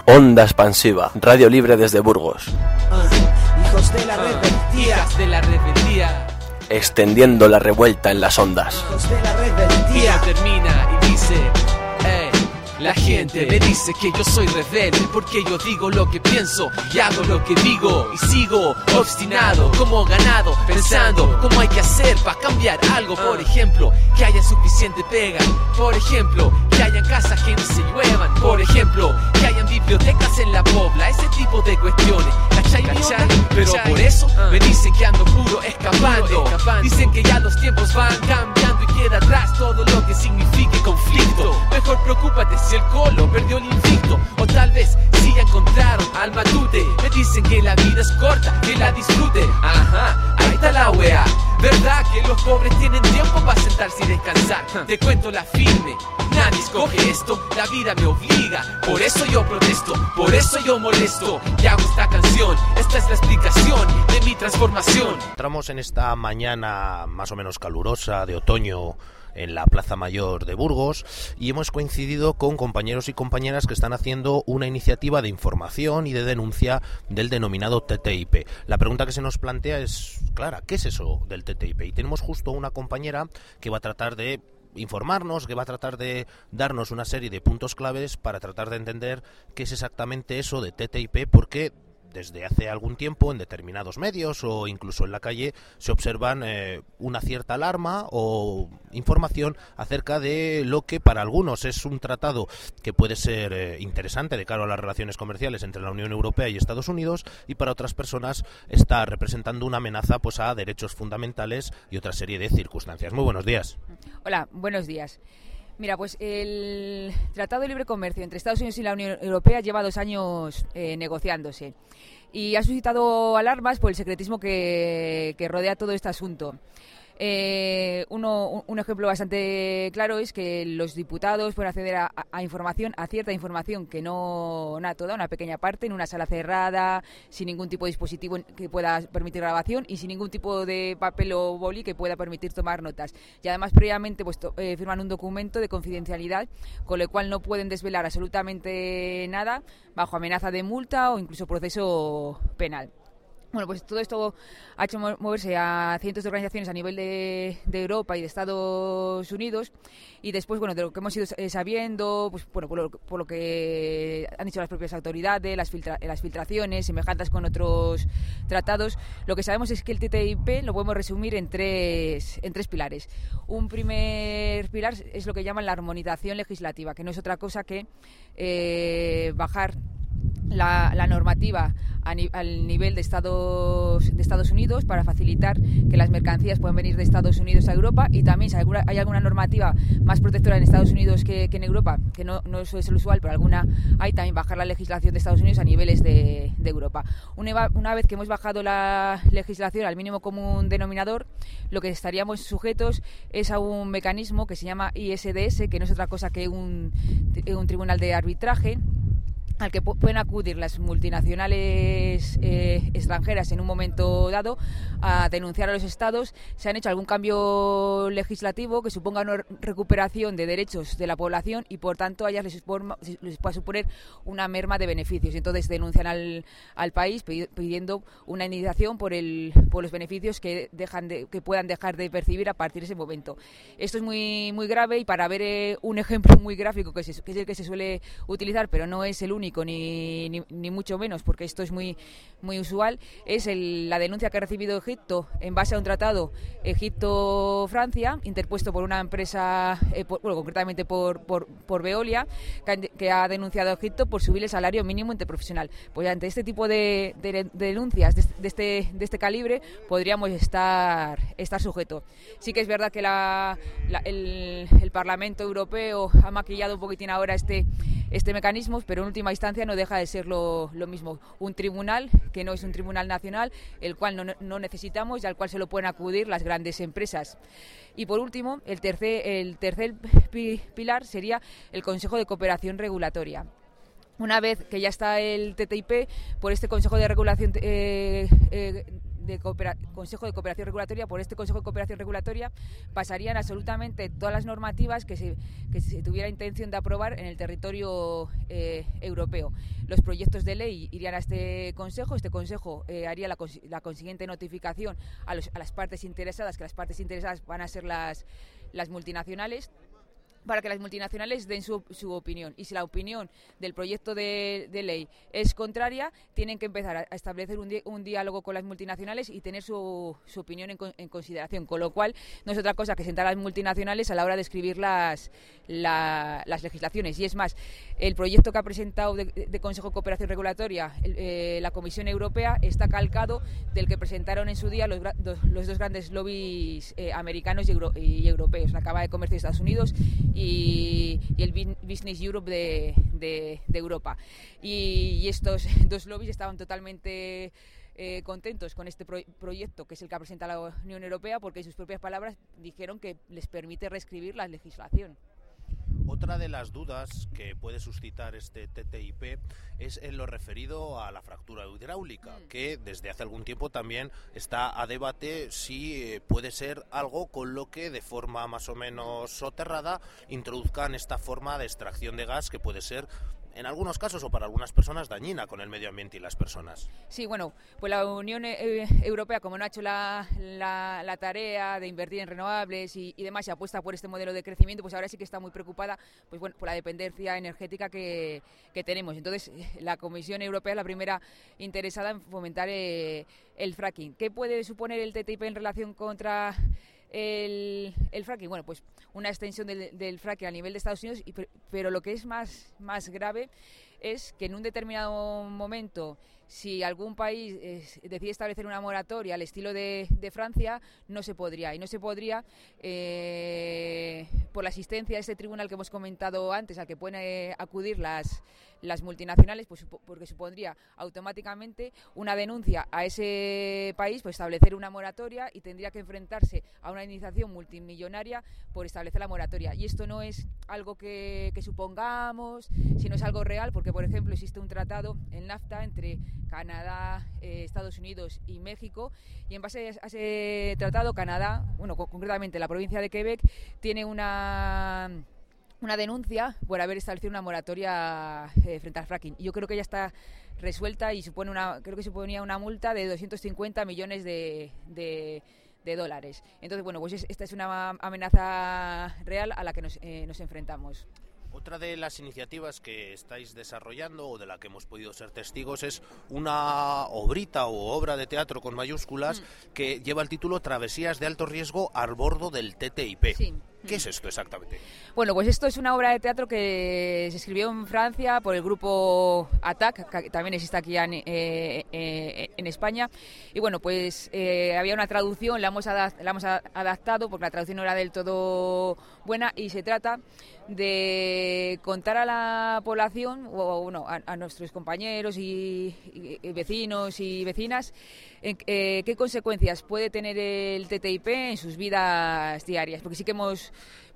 Onda Expansiva, radio libre desde Burgos. Hijos de la rebeldía. Hijas de la rebeldía. Extendiendo la revuelta en las ondas. Hijos de la rebeldía. Y termina y dice, la gente me dice que yo soy rebelde porque yo digo lo que pienso y hago lo que digo y sigo obstinado como ganado, pensando cómo hay que hacer para cambiar algo. Por ejemplo, que haya suficiente pega. Por ejemplo, que hayan casas que no se lluevan. Por ejemplo, que hayan bibliotecas en la pobla. Ese tipo de cuestiones, ¿cachai? Pero por eso me dicen que ando puro escapando. Dicen que ya los tiempos van cambiando y queda atrás todo lo que signifique conflicto. Mejor preocúpate si el Colo perdió el invicto, o tal vez si ya encontraron al matute. Me dicen que la vida es corta, que la disfruten. Ajá, ahí está la wea. ¿Verdad que los pobres tienen tiempo para sentarse y descansar? Te cuento la firme, nadie escoge esto, la vida me obliga. Por eso yo protesto, por eso yo molesto y hago esta canción. Esta es la explicación de mi transformación. Entramos en esta mañana más o menos calurosa de otoño en la Plaza Mayor de Burgos y hemos coincidido con compañeros y compañeras que están haciendo una iniciativa de información y de denuncia del denominado TTIP. La pregunta que se nos plantea es, Clara, ¿qué es eso del TTIP? Y tenemos justo una compañera que va a tratar de informarnos, que va a tratar de darnos una serie de puntos claves para tratar de entender qué es exactamente eso de TTIP, porque desde hace algún tiempo en determinados medios o incluso en la calle se observan una cierta alarma o información acerca de lo que para algunos es un tratado que puede ser interesante de cara a las relaciones comerciales entre la Unión Europea y Estados Unidos, y para otras personas está representando una amenaza pues a derechos fundamentales y otra serie de circunstancias. Muy buenos días. Hola, buenos días. Mira, pues el Tratado de Libre Comercio entre Estados Unidos y la Unión Europea lleva 2 años negociándose y ha suscitado alarmas por el secretismo que rodea todo este asunto. Un ejemplo bastante claro es que los diputados pueden acceder a información, a cierta información que no toda, una pequeña parte, en una sala cerrada, sin ningún tipo de dispositivo que pueda permitir grabación y sin ningún tipo de papel o boli que pueda permitir tomar notas. Y además previamente firman un documento de confidencialidad con el cual no pueden desvelar absolutamente nada bajo amenaza de multa o incluso proceso penal. Bueno, pues todo esto ha hecho moverse a cientos de organizaciones a nivel de Europa y de Estados Unidos, y después, bueno, de lo que hemos ido sabiendo, pues bueno, por lo que han dicho las propias autoridades, las filtraciones semejantes con otros tratados, lo que sabemos es que el TTIP lo podemos resumir en tres pilares. Un primer pilar es lo que llaman la armonización legislativa, que no es otra cosa que bajar la normativa al nivel de Estados Unidos para facilitar que las mercancías puedan venir de Estados Unidos a Europa, y también si hay alguna normativa más protectora en Estados Unidos que en Europa, que no suele ser usual, pero alguna hay, también bajar la legislación de Estados Unidos a niveles de Europa. Una vez que hemos bajado la legislación al mínimo común denominador, lo que estaríamos sujetos es a un mecanismo que se llama ISDS, que no es otra cosa que un tribunal de arbitraje al que pueden acudir las multinacionales extranjeras en un momento dado a denunciar a los estados si han hecho algún cambio legislativo que suponga una recuperación de derechos de la población y por tanto a ellas les pueda suponer una merma de beneficios. Entonces denuncian al país pidiendo una indemnización por los beneficios que puedan dejar de percibir a partir de ese momento. Esto es muy, muy grave, y para ver un ejemplo muy gráfico que es el que se suele utilizar, pero no es el único ni mucho menos, porque esto es muy, muy usual, es la denuncia que ha recibido Egipto en base a un tratado Egipto-Francia interpuesto por una empresa, concretamente por Veolia, que ha denunciado a Egipto por subir el salario mínimo interprofesional. Pues ante este tipo de denuncias de este calibre podríamos estar sujetos. Sí que es verdad que el Parlamento Europeo ha maquillado un poquitín ahora este mecanismo, pero en última instancia no deja de ser lo mismo. Un tribunal que no es un tribunal nacional, el cual no necesitamos y al cual solo pueden acudir las grandes empresas. Y por último, el tercer pilar sería el Consejo de Cooperación Regulatoria. Una vez que ya está el TTIP, por este Consejo de Regulación Consejo de Cooperación Regulatoria, por este Consejo de Cooperación Regulatoria pasarían absolutamente todas las normativas que se tuviera intención de aprobar en el territorio europeo. Los proyectos de ley irían a este Consejo haría la consiguiente notificación a las partes interesadas, que las partes interesadas van a ser las multinacionales, para que las multinacionales den su opinión. Y si la opinión del proyecto de ley es contraria, tienen que empezar a establecer un diálogo con las multinacionales y tener su opinión en consideración. Con lo cual, no es otra cosa que sentar a las multinacionales a la hora de escribir las legislaciones. Y es más, el proyecto que ha presentado de Consejo de Cooperación Regulatoria la Comisión Europea está calcado del que presentaron en su día los dos grandes lobbies americanos y europeos, la Cámara de Comercio de Estados Unidos y el Business Europe de Europa. Y estos dos lobbies estaban totalmente contentos con este proyecto, que es el que ha presentado la Unión Europea, porque en sus propias palabras dijeron que les permite reescribir la legislación. Otra de las dudas que puede suscitar este TTIP es en lo referido a la fractura hidráulica, que desde hace algún tiempo también está a debate si puede ser algo con lo que de forma más o menos soterrada introduzcan esta forma de extracción de gas que puede ser, en algunos casos o para algunas personas, dañina con el medio ambiente y las personas. Sí, bueno, pues la Unión Europea, como no ha hecho la tarea de invertir en renovables y demás, y apuesta por este modelo de crecimiento, pues ahora sí que está muy preocupada, pues bueno, por la dependencia energética que tenemos. Entonces, la Comisión Europea es la primera interesada en fomentar el fracking. ¿Qué puede suponer el TTIP en relación contra el fracking? Bueno, pues una extensión del fracking a nivel de Estados Unidos, pero lo que es más grave es que en un determinado momento, si algún país decide establecer una moratoria al estilo de Francia, no se podría. Y no se podría por la existencia de este tribunal que hemos comentado antes, al que pueden acudir las multinacionales, pues porque supondría automáticamente una denuncia a ese país por establecer una moratoria, y tendría que enfrentarse a una indemnización multimillonaria por establecer la moratoria. Y esto no es algo que supongamos, sino es algo real, porque por ejemplo existe un tratado, el NAFTA, entre Canadá, Estados Unidos y México, y en base a ese tratado, Canadá, bueno, concretamente la provincia de Quebec, tiene una denuncia por haber establecido una moratoria frente al fracking. Y yo creo que ya está resuelta y creo que suponía una multa de 250 millones de dólares. Entonces, bueno, pues esta es una amenaza real a la que nos enfrentamos. Otra de las iniciativas que estáis desarrollando, o de la que hemos podido ser testigos, es una obrita o obra de teatro con mayúsculas que lleva el título Travesías de alto riesgo al bordo del TTIP. Sí. ¿Qué es esto exactamente? Bueno, pues esto es una obra de teatro que se escribió en Francia por el grupo ATTAC, que también existe aquí en España. Y bueno, pues había una traducción, la hemos adaptado porque la traducción no era del todo buena, y se trata de contar a la población, o bueno, a nuestros compañeros y vecinos y vecinas, qué consecuencias puede tener el TTIP en sus vidas diarias, porque sí que hemos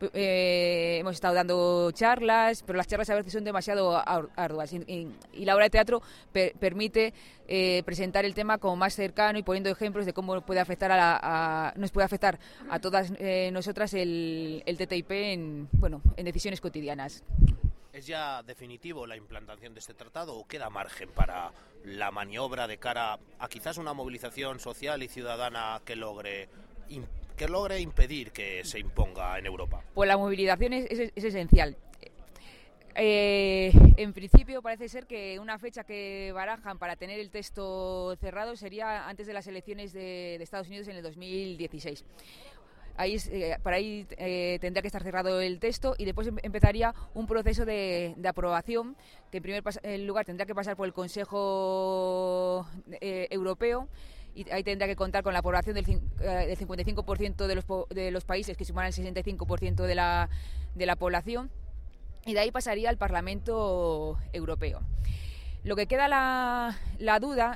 estado dando charlas, pero las charlas a veces son demasiado arduas, y la obra de teatro permite presentar el tema como más cercano y poniendo ejemplos de cómo puede afectar nos puede afectar a todas nosotras el TTIP en decisiones cotidianas. ¿Es ya definitivo la implantación de este tratado o queda margen para la maniobra de cara a quizás una movilización social y ciudadana que logre impedir que se imponga en Europa? Pues la movilización es esencial. En principio parece ser que una fecha que barajan para tener el texto cerrado sería antes de las elecciones de Estados Unidos en el 2016. Para ahí tendría que estar cerrado el texto, y después empezaría un proceso de aprobación que en primer lugar tendría que pasar por el Consejo Europeo, y ahí tendrá que contar con la aprobación del 55% de los países, que suman el 65% de la población, y de ahí pasaría al Parlamento Europeo. Lo que queda la duda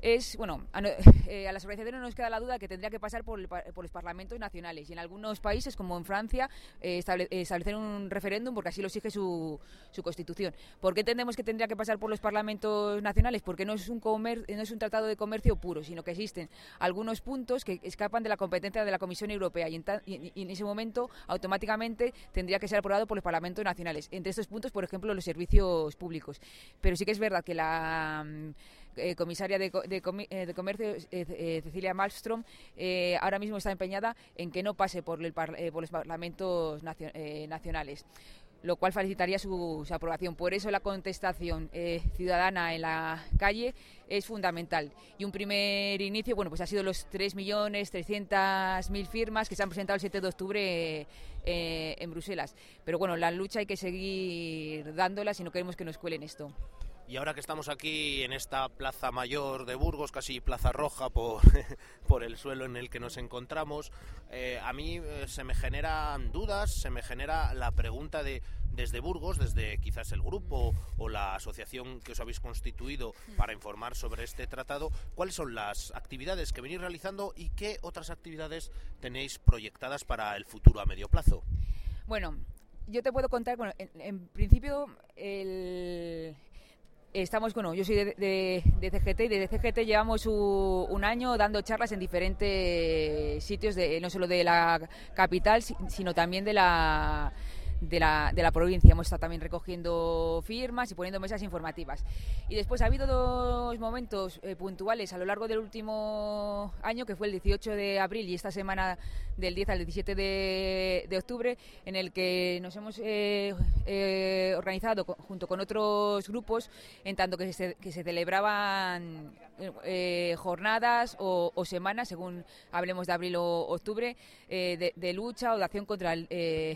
es, bueno, a las organizaciones no nos queda la duda que tendría que pasar por los parlamentos nacionales, y en algunos países, como en Francia, establecer un referéndum porque así lo exige su constitución. ¿Por qué entendemos que tendría que pasar por los parlamentos nacionales? Porque no es un tratado de comercio puro, sino que existen algunos puntos que escapan de la competencia de la Comisión Europea, y en ese momento automáticamente tendría que ser aprobado por los parlamentos nacionales. Entre estos puntos, por ejemplo, los servicios públicos. Pero sí que es verdad que la comisaria de Comercio, Cecilia Malmström, ahora mismo está empeñada en que no pase por los parlamentos nacionales, lo cual facilitaría su aprobación. Por eso la contestación ciudadana en la calle es fundamental. Y un primer inicio, bueno, pues ha sido los 3.300.000 firmas que se han presentado el 7 de octubre en Bruselas. Pero bueno, la lucha hay que seguir dándola si no queremos que nos cuelen esto. Y ahora que estamos aquí en esta Plaza Mayor de Burgos, casi Plaza Roja por el suelo en el que nos encontramos, a mí se me generan dudas, se me genera la pregunta de, desde Burgos, desde quizás el grupo o la asociación que os habéis constituido para informar sobre este tratado, ¿cuáles son las actividades que venís realizando y qué otras actividades tenéis proyectadas para el futuro a medio plazo? Bueno, yo te puedo contar, bueno, en principio estamos, bueno, yo soy de CGT, y desde CGT llevamos un año dando charlas en diferentes sitios, no solo de la capital, sino también de la provincia. Hemos estado también recogiendo firmas y poniendo mesas informativas. Y después ha habido dos momentos puntuales a lo largo del último año, que fue el 18 de abril y esta semana del 10 al 17 de octubre, en el que nos hemos organizado junto con otros grupos, en tanto que se celebraban jornadas o semanas, según hablemos de abril o octubre, de lucha o de acción contra el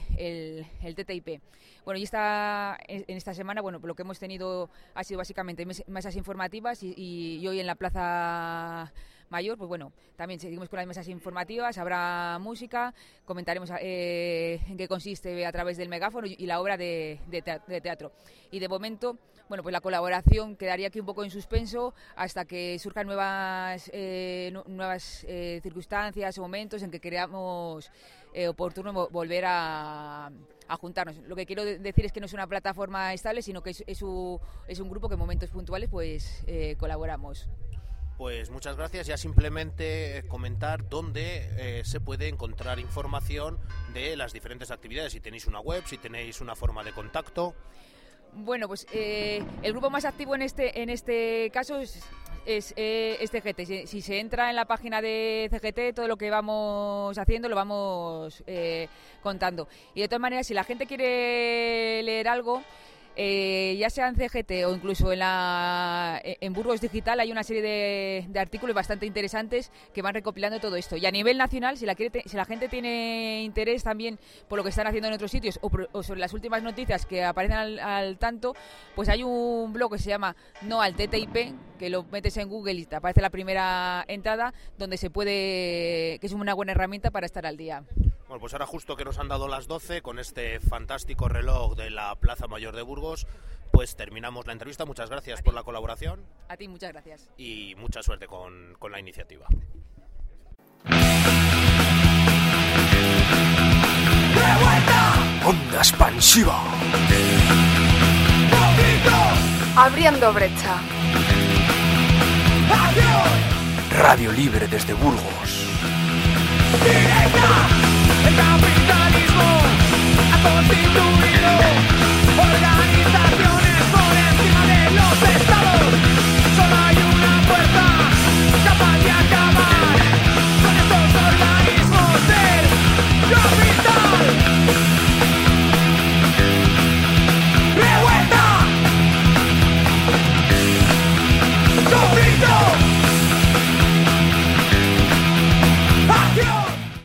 TTIP. Bueno, y en esta semana, bueno, lo que hemos tenido ha sido básicamente mesas informativas y hoy en la Plaza Mayor, pues bueno, también seguimos con las mesas informativas, habrá música, comentaremos en qué consiste a través del megáfono y la obra de teatro. Y de momento, bueno, pues la colaboración quedaría aquí un poco en suspenso hasta que surjan nuevas circunstancias o momentos en que creamos oportuno volver a juntarnos. Lo que quiero decir es que no es una plataforma estable, sino que es un grupo que en momentos puntuales pues colaboramos. Pues muchas gracias. Ya simplemente comentar dónde se puede encontrar información de las diferentes actividades. Si tenéis una web, si tenéis una forma de contacto. Bueno, pues el grupo más activo en este caso es CGT. Si se entra en la página de CGT, todo lo que vamos haciendo lo vamos contando. Y de todas maneras, si la gente quiere leer algo, ya sea en CGT o incluso en Burgos Digital, hay una serie de artículos bastante interesantes que van recopilando todo esto. Y a nivel nacional, si la gente tiene interés también por lo que están haciendo en otros sitios o sobre las últimas noticias que aparecen al tanto, pues hay un blog que se llama No al TTIP, que lo metes en Google y te aparece la primera entrada, donde que es una buena herramienta para estar al día. Bueno, pues ahora justo que nos han dado las 12 con este fantástico reloj de la Plaza Mayor de Burgos, pues terminamos la entrevista. Muchas gracias por la colaboración. A ti, muchas gracias. Y mucha suerte con la iniciativa. Onda expansiva. Abriendo brecha. Radio libre desde Burgos. El capitalismo ha constituido